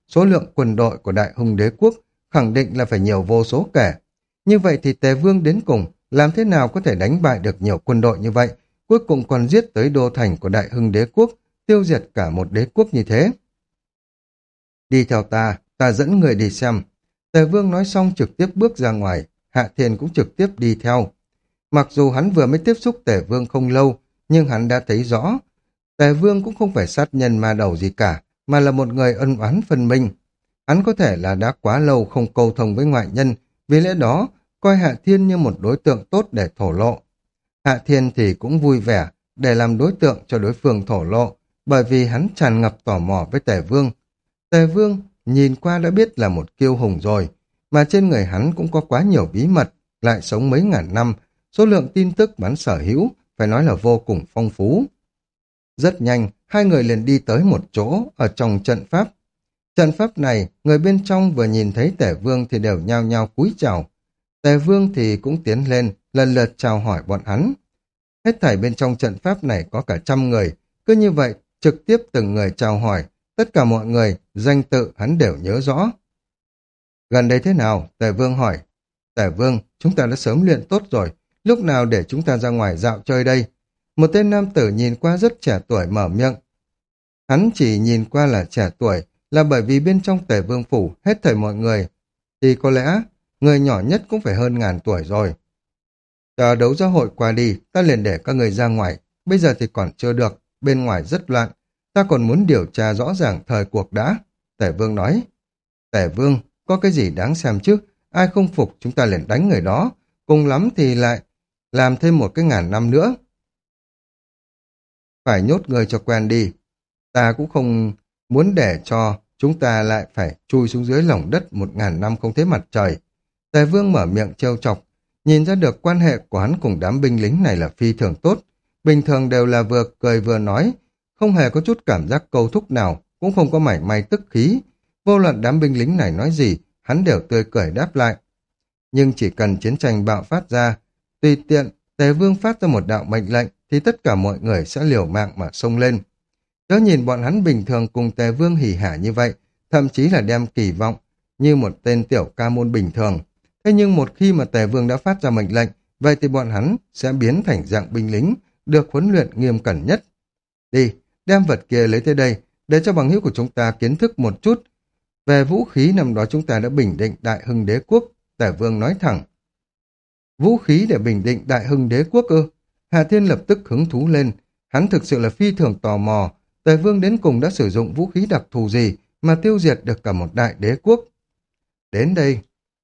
số lượng quân đội của Đại Hưng Đế quốc khẳng định là phải nhiều vô số kể. Như vậy thì Tề Vương đến cùng làm thế nào có thể đánh bại được nhiều quân đội như vậy, cuối cùng còn giết tới đô thành của Đại Hưng Đế quốc, tiêu diệt cả một đế quốc như thế. Đi theo ta, ta dẫn người đi xem. Tề Vương nói xong trực tiếp bước ra ngoài, Hạ Thiên cũng trực tiếp đi theo. Mặc dù hắn vừa mới tiếp xúc Tề Vương không lâu, nhưng hắn đã thấy rõ. Tề Vương cũng không phải sát nhân ma đầu gì cả, mà là một người ân oán phân minh. Hắn có thể là đã quá lâu không câu thông với ngoại nhân, vì lẽ đó coi Hạ Thiên như một đối tượng tốt để thổ lộ. Hạ Thiên thì cũng vui vẻ để làm đối tượng cho đối phương thổ lộ, bởi vì hắn tràn ngập tò mò với Tề Vương. Tề Vương nhìn qua đã biết là một kiêu hùng rồi, mà trên người hắn cũng có quá nhiều bí mật, lại sống mấy ngàn năm, số lượng tin tức bán sở hữu phải nói là vô cùng phong phú. Rất nhanh, hai người liền đi tới một chỗ ở trong trận pháp. Trận pháp này, người bên trong vừa nhìn thấy Tề Vương thì đều nhao nhao cúi chào. Tề Vương thì cũng tiến lên, lần lượt chào hỏi bọn hắn. Hết thảy bên trong trận pháp này có cả trăm người, cứ như vậy, trực tiếp từng người chào hỏi, tất cả mọi người, danh tự hắn đều nhớ rõ. Gần đây thế nào? Tề Vương hỏi. Tề Vương, chúng ta đã sớm luyện tốt rồi, lúc nào để chúng ta ra ngoài dạo chơi đây? Một tên nam tử nhìn qua rất trẻ tuổi mở miệng. Hắn chỉ nhìn qua là trẻ tuổi, là bởi vì bên trong Tề Vương phủ hết thảy mọi người, thì có lẽ người nhỏ nhất cũng phải hơn ngàn tuổi rồi. Chờ đấu giá hội qua đi, ta liền để các người ra ngoài, bây giờ thì còn chưa được, bên ngoài rất loạn, ta còn muốn điều tra rõ ràng thời cuộc đã. Tề Vương nói. Tề Vương, có cái gì đáng xem chứ, ai không phục chúng ta liền đánh người đó, cùng lắm thì lại làm thêm một cái ngàn năm nữa. Phải nhốt người cho quen đi, ta cũng không muốn để cho chúng ta lại phải chui xuống dưới lòng đất một ngàn năm không thấy mặt trời. Tề Vương mở miệng trêu chọc, nhìn ra được quan hệ của hắn cùng đám binh lính này là phi thường tốt, bình thường đều là vừa cười vừa nói, không hề có chút cảm giác câu thúc nào, cũng không có mảy may tức khí. Vô luận đám binh lính này nói gì, hắn đều tươi cười đáp lại. Nhưng chỉ cần chiến tranh bạo phát ra, tùy tiện, Tề Vương phát ra một đạo mệnh lệnh, thì tất cả mọi người sẽ liều mạng mà xông lên. Chớ nhìn bọn hắn bình thường cùng Tề Vương hỉ hả như vậy, thậm chí là đem kỳ vọng như một tên tiểu ca môn bình thường. Thế nhưng một khi mà Tề Vương đã phát ra mệnh lệnh, vậy thì bọn hắn sẽ biến thành dạng binh lính, được huấn luyện nghiêm cẩn nhất. Đi, đem vật kia lấy tới đây, để cho bằng hữu của chúng ta kiến thức một chút. Về vũ khí năm đó chúng ta đã bình định Đại Hưng Đế quốc, Tề Vương nói thẳng. Vũ khí để bình định Đại Hưng Đế quốc ư? Hà Thiên lập tức hứng thú lên, hắn thực sự là phi thường tò mò, Tề Vương đến cùng đã sử dụng vũ khí đặc thù gì mà tiêu diệt được cả một đại đế quốc. Đến đây.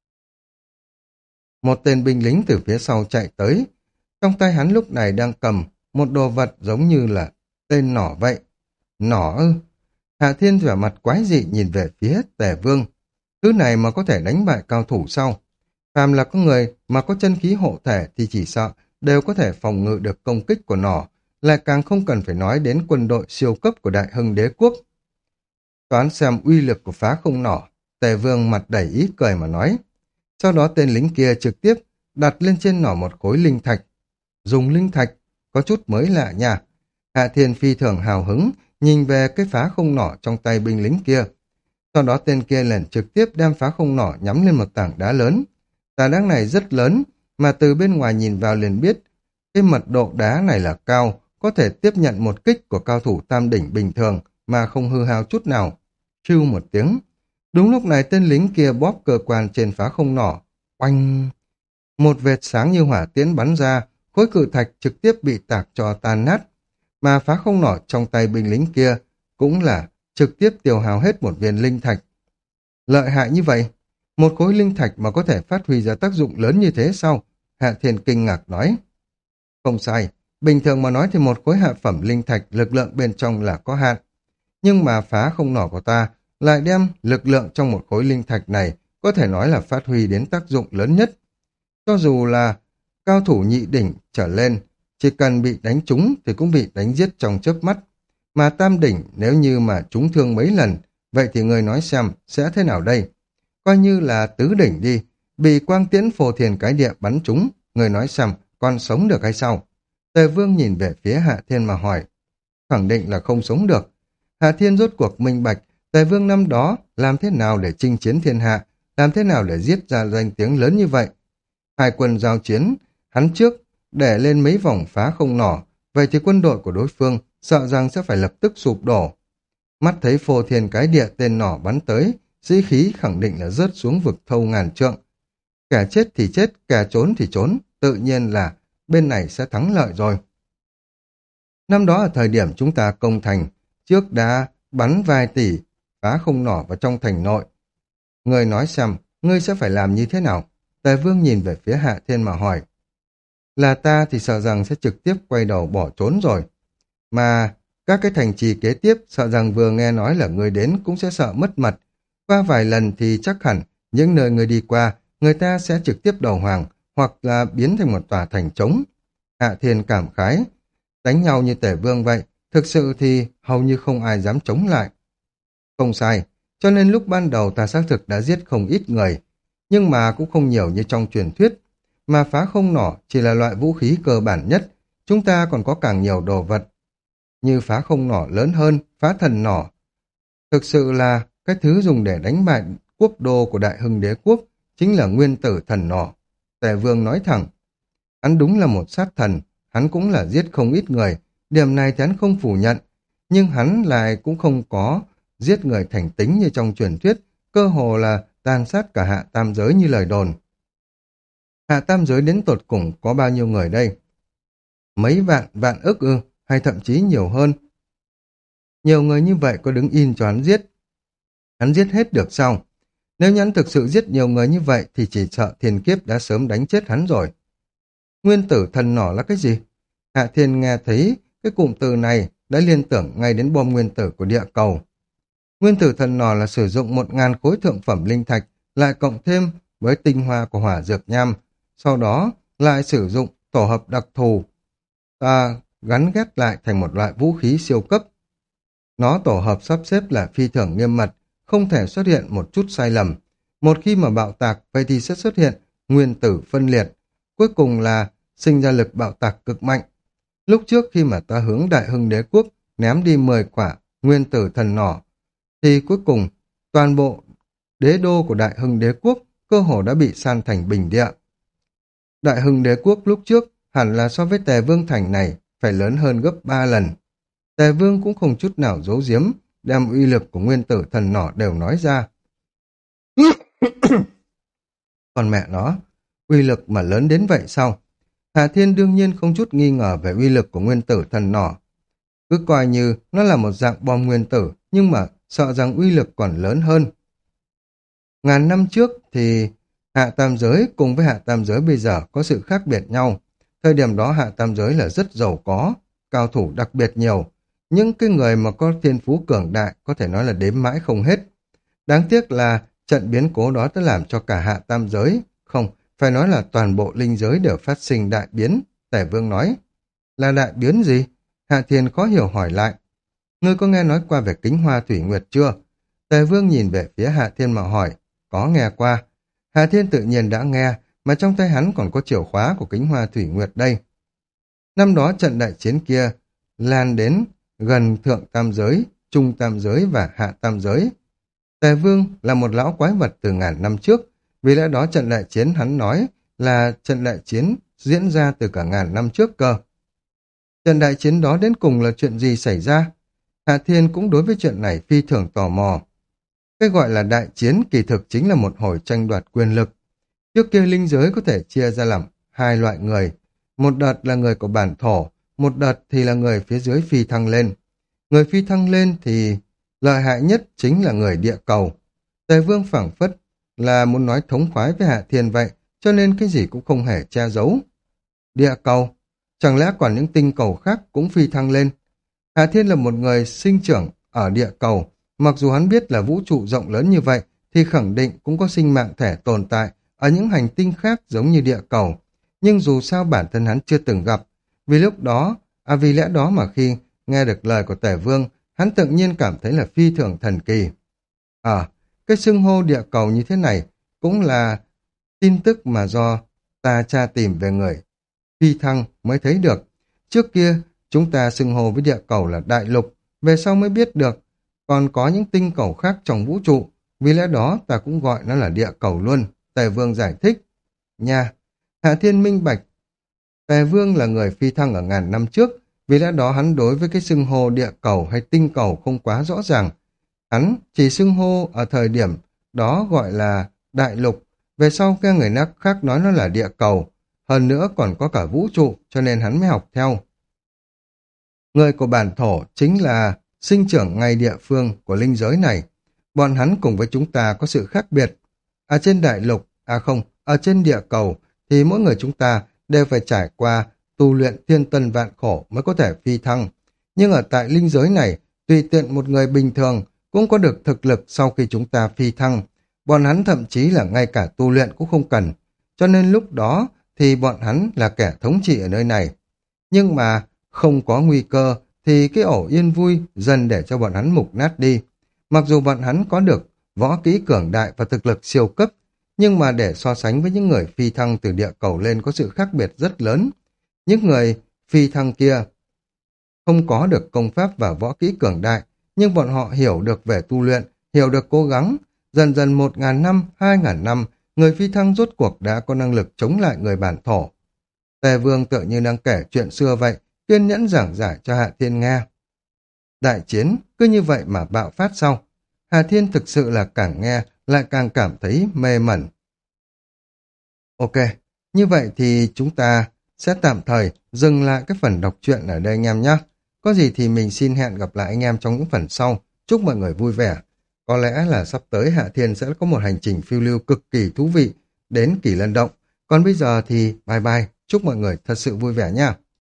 Một tên binh lính từ phía sau chạy tới, trong tay hắn lúc này đang cầm một đồ vật giống như là tên nỏ vậy. Nỏ ư? Hạ Thiên vẻ mặt quái dị nhìn về phía Tề Vương. Thứ này mà có thể đánh bại cao thủ sau. Phàm là có người mà có chân khí hộ thể thì chỉ sợ đều có thể phòng ngự được công kích của nỏ, lại càng không cần phải nói đến quân đội siêu cấp của Đại Hưng Đế quốc. Toán xem uy lực của phá không nỏ, Tề Vương mặt đầy ý cười mà nói. Sau đó tên lính kia trực tiếp đặt lên trên nỏ một khối linh thạch. Dùng linh thạch, có chút mới lạ nha. Hạ Thiên phi thường hào hứng, nhìn về cái phá không nỏ trong tay binh lính kia. Sau đó tên kia liền trực tiếp đem phá không nỏ nhắm lên một tảng đá lớn. Tảng đá này rất lớn, mà từ bên ngoài nhìn vào liền biết cái mật độ đá này là cao, có thể tiếp nhận một kích của cao thủ tam đỉnh bình thường mà không hư hao chút nào. Chưu một tiếng. Đúng lúc này tên lính kia bóp cơ quan trên phá không nỏ. Oanh! Một vệt sáng như hỏa tiễn bắn ra, khối cự thạch trực tiếp bị tạc cho tan nát. Mà phá không nỏ trong tay binh lính kia cũng là trực tiếp tiêu hao hết một viên linh thạch. Lợi hại như vậy, một khối linh thạch mà có thể phát huy ra tác dụng lớn như thế sao? Hạ Thiên kinh ngạc nói. Không sai, bình thường mà nói thì một khối hạ phẩm linh thạch lực lượng bên trong là có hạn. Nhưng mà phá không nỏ của ta lại đem lực lượng trong một khối linh thạch này có thể nói là phát huy đến tác dụng lớn nhất. Cho dù là cao thủ nhị đỉnh trở lên, chỉ cần bị đánh trúng thì cũng bị đánh giết trong chớp mắt. Mà tam đỉnh nếu như mà trúng thương mấy lần, vậy thì người nói xem sẽ thế nào đây? Coi như là tứ đỉnh đi, bị quang tiễn phổ thiền cái địa bắn trúng, người nói xem còn sống được hay sao? Tề Vương nhìn về phía Hạ Thiên mà hỏi. Khẳng định là không sống được. Hạ Thiên rốt cuộc minh bạch, Tề Vương năm đó làm thế nào để chinh chiến thiên hạ, làm thế nào để giết ra danh tiếng lớn như vậy? Hai quân giao chiến, hắn trước để lên mấy vòng phá không nỏ, vậy thì quân đội của đối phương sợ rằng sẽ phải lập tức sụp đổ. Mắt thấy phô thiên cái địa tên nỏ bắn tới, sĩ khí khẳng định là rớt xuống vực thâu ngàn trượng. Kẻ chết thì chết, kẻ trốn thì trốn, tự nhiên là bên này sẽ thắng lợi rồi. Năm đó ở thời điểm chúng ta công thành, trước đã bắn vài tỷ phá không nỏ vào trong thành nội. Ngươi nói xem, ngươi sẽ phải làm như thế nào? Tề Vương nhìn về phía Hạ Thiên mà hỏi. Là ta thì sợ rằng sẽ trực tiếp quay đầu bỏ trốn rồi. Mà các cái thành trì kế tiếp sợ rằng vừa nghe nói là ngươi đến cũng sẽ sợ mất mật. Qua vài lần thì chắc hẳn những nơi ngươi đi qua, người ta sẽ trực tiếp đầu hàng hoặc là biến thành một tòa thành trống. Hạ Thiên cảm khái. Đánh nhau như Tề Vương vậy, thực sự thì hầu như không ai dám chống lại. Không sai, cho nên lúc ban đầu ta xác thực đã giết không ít người, nhưng mà cũng không nhiều như trong truyền thuyết. Mà phá không nỏ chỉ là loại vũ khí cơ bản nhất, chúng ta còn có càng nhiều đồ vật. Như phá không nỏ lớn hơn, phá thần nỏ. Thực sự là cái thứ dùng để đánh bại quốc đô của Đại Hưng Đế Quốc chính là nguyên tử thần nỏ. Tề Vương nói thẳng, hắn đúng là một sát thần, hắn cũng là giết không ít người, điểm này thì hắn không phủ nhận, nhưng hắn lại cũng không có giết người thành tính như trong truyền thuyết, cơ hồ là tàn sát cả hạ tam giới như lời đồn. Hạ tam giới đến tột cùng có bao nhiêu người đây? Mấy vạn, vạn ức ư, hay thậm chí nhiều hơn. Nhiều người như vậy có đứng in cho hắn giết. Hắn giết hết được sao? Nếu như hắn thực sự giết nhiều người như vậy thì chỉ sợ thiên kiếp đã sớm đánh chết hắn rồi. Nguyên tử thần nỏ là cái gì? Hạ Thiên nghe thấy cái cụm từ này đã liên tưởng ngay đến bom nguyên tử của địa cầu. Nguyên tử thần nỏ là sử dụng một ngàn khối thượng phẩm linh thạch, lại cộng thêm với tinh hoa của hỏa dược nham, sau đó lại sử dụng tổ hợp đặc thù, ta gắn ghép lại thành một loại vũ khí siêu cấp. Nó tổ hợp sắp xếp là phi thường nghiêm mật, không thể xuất hiện một chút sai lầm. Một khi mà bạo tạc, vậy thì sẽ xuất hiện nguyên tử phân liệt. Cuối cùng là sinh ra lực bạo tạc cực mạnh. Lúc trước khi mà ta hướng Đại Hưng Đế Quốc ném đi mười quả nguyên tử thần nỏ, thì cuối cùng toàn bộ đế đô của Đại Hưng Đế Quốc cơ hồ đã bị san thành bình địa. Đại Hưng Đế Quốc lúc trước hẳn là so với Tề Vương thành này phải lớn hơn gấp ba lần. Tề Vương cũng không chút nào giấu giếm, đem uy lực của nguyên tử thần nỏ đều nói ra. Còn mẹ nó, uy lực mà lớn đến vậy sao? Hà Thiên đương nhiên không chút nghi ngờ về uy lực của nguyên tử thần nỏ. Cứ coi như nó là một dạng bom nguyên tử, nhưng mà sợ rằng uy lực còn lớn hơn. Ngàn năm trước thì hạ tam giới cùng với hạ tam giới bây giờ có sự khác biệt nhau. Thời điểm đó hạ tam giới là rất giàu có, cao thủ đặc biệt nhiều. Những cái người mà có thiên phú cường đại có thể nói là đếm mãi không hết. Đáng tiếc là trận biến cố đó đã làm cho cả hạ tam giới, không, phải nói là toàn bộ linh giới đều phát sinh đại biến. Tề Vương nói, là đại biến gì? Hạ Thiên khó hiểu hỏi lại. Ngươi có nghe nói qua về kính hoa thủy nguyệt chưa? Tề Vương nhìn về phía Hạ Thiên mà hỏi, có nghe qua. Hạ Thiên tự nhiên đã nghe, mà trong tay hắn còn có chìa khóa của kính hoa thủy nguyệt đây. Năm đó trận đại chiến kia lan đến gần thượng tam giới, trung tam giới và hạ tam giới. Tề Vương là một lão quái vật từ ngàn năm trước, vì lẽ đó trận đại chiến hắn nói là trận đại chiến diễn ra từ cả ngàn năm trước cơ. Trận đại chiến đó đến cùng là chuyện gì xảy ra? Hạ Thiên cũng đối với chuyện này phi thường tò mò. Cái gọi là đại chiến kỳ thực chính là một hồi tranh đoạt quyền lực. Trước kia linh giới có thể chia ra làm hai loại người. Một đợt là người của bản thổ, một đợt thì là người phía dưới phi thăng lên. Người phi thăng lên thì lợi hại nhất chính là người địa cầu. Tề Vương phảng phất là muốn nói thống khoái với Hạ Thiên vậy, cho nên cái gì cũng không hề che giấu. Địa cầu, chẳng lẽ còn những tinh cầu khác cũng phi thăng lên? Hạ Thiên là một người sinh trưởng ở địa cầu, mặc dù hắn biết là vũ trụ rộng lớn như vậy, thì khẳng định cũng có sinh mạng thể tồn tại ở những hành tinh khác giống như địa cầu. Nhưng dù sao bản thân hắn chưa từng gặp, vì lúc đó, à vì lẽ đó mà khi nghe được lời của Tề Vương, hắn tự nhiên cảm thấy là phi thường thần kỳ. À, cái xưng hô địa cầu như thế này cũng là tin tức mà do ta tra tìm về người phi thăng mới thấy được. Trước kia, chúng ta xưng hô với địa cầu là đại lục, về sau mới biết được còn có những tinh cầu khác trong vũ trụ, vì lẽ đó ta cũng gọi nó là địa cầu luôn, Tề Vương giải thích. Nha, Hạ Thiên minh bạch, Tề Vương là người phi thăng ở ngàn năm trước, vì lẽ đó hắn đối với cái xưng hô địa cầu hay tinh cầu không quá rõ ràng. Hắn chỉ xưng hô ở thời điểm đó gọi là đại lục, về sau nghe người nắc khác nói nó là địa cầu, hơn nữa còn có cả vũ trụ, cho nên hắn mới học theo. Người của bản thổ chính là sinh trưởng ngay địa phương của linh giới này. Bọn hắn cùng với chúng ta có sự khác biệt. Ở trên đại lục, à không, ở trên địa cầu, thì mỗi người chúng ta đều phải trải qua tu luyện thiên tân vạn khổ mới có thể phi thăng. Nhưng ở tại linh giới này, tùy tiện một người bình thường cũng có được thực lực sau khi chúng ta phi thăng. Bọn hắn thậm chí là ngay cả tu luyện cũng không cần. Cho nên lúc đó thì bọn hắn là kẻ thống trị ở nơi này. Nhưng mà không có nguy cơ thì cái ổ yên vui dần để cho bọn hắn mục nát đi. Mặc dù bọn hắn có được võ kỹ cường đại và thực lực siêu cấp, nhưng mà để so sánh với những người phi thăng từ địa cầu lên có sự khác biệt rất lớn. Những người phi thăng kia không có được công pháp và võ kỹ cường đại, nhưng bọn họ hiểu được về tu luyện, hiểu được cố gắng. Dần dần một ngàn năm, hai ngàn năm, người phi thăng rốt cuộc đã có năng lực chống lại người bản thổ. Tề Vương tự như đang kể chuyện xưa vậy, kiên nhẫn giảng giải cho Hạ Thiên nghe. Đại chiến cứ như vậy mà bạo phát sau. Hà Thiên thực sự là càng nghe lại càng cảm thấy mê mẩn. Ok, như vậy thì chúng ta sẽ tạm thời dừng lại cái phần đọc truyện ở đây anh em nhé. Có gì thì mình xin hẹn gặp lại anh em trong những phần sau. Chúc mọi người vui vẻ. Có lẽ là sắp tới Hạ Thiên sẽ có một hành trình phiêu lưu cực kỳ thú vị đến Kỳ Lân Động. Còn bây giờ thì bye bye. Chúc mọi người thật sự vui vẻ nha.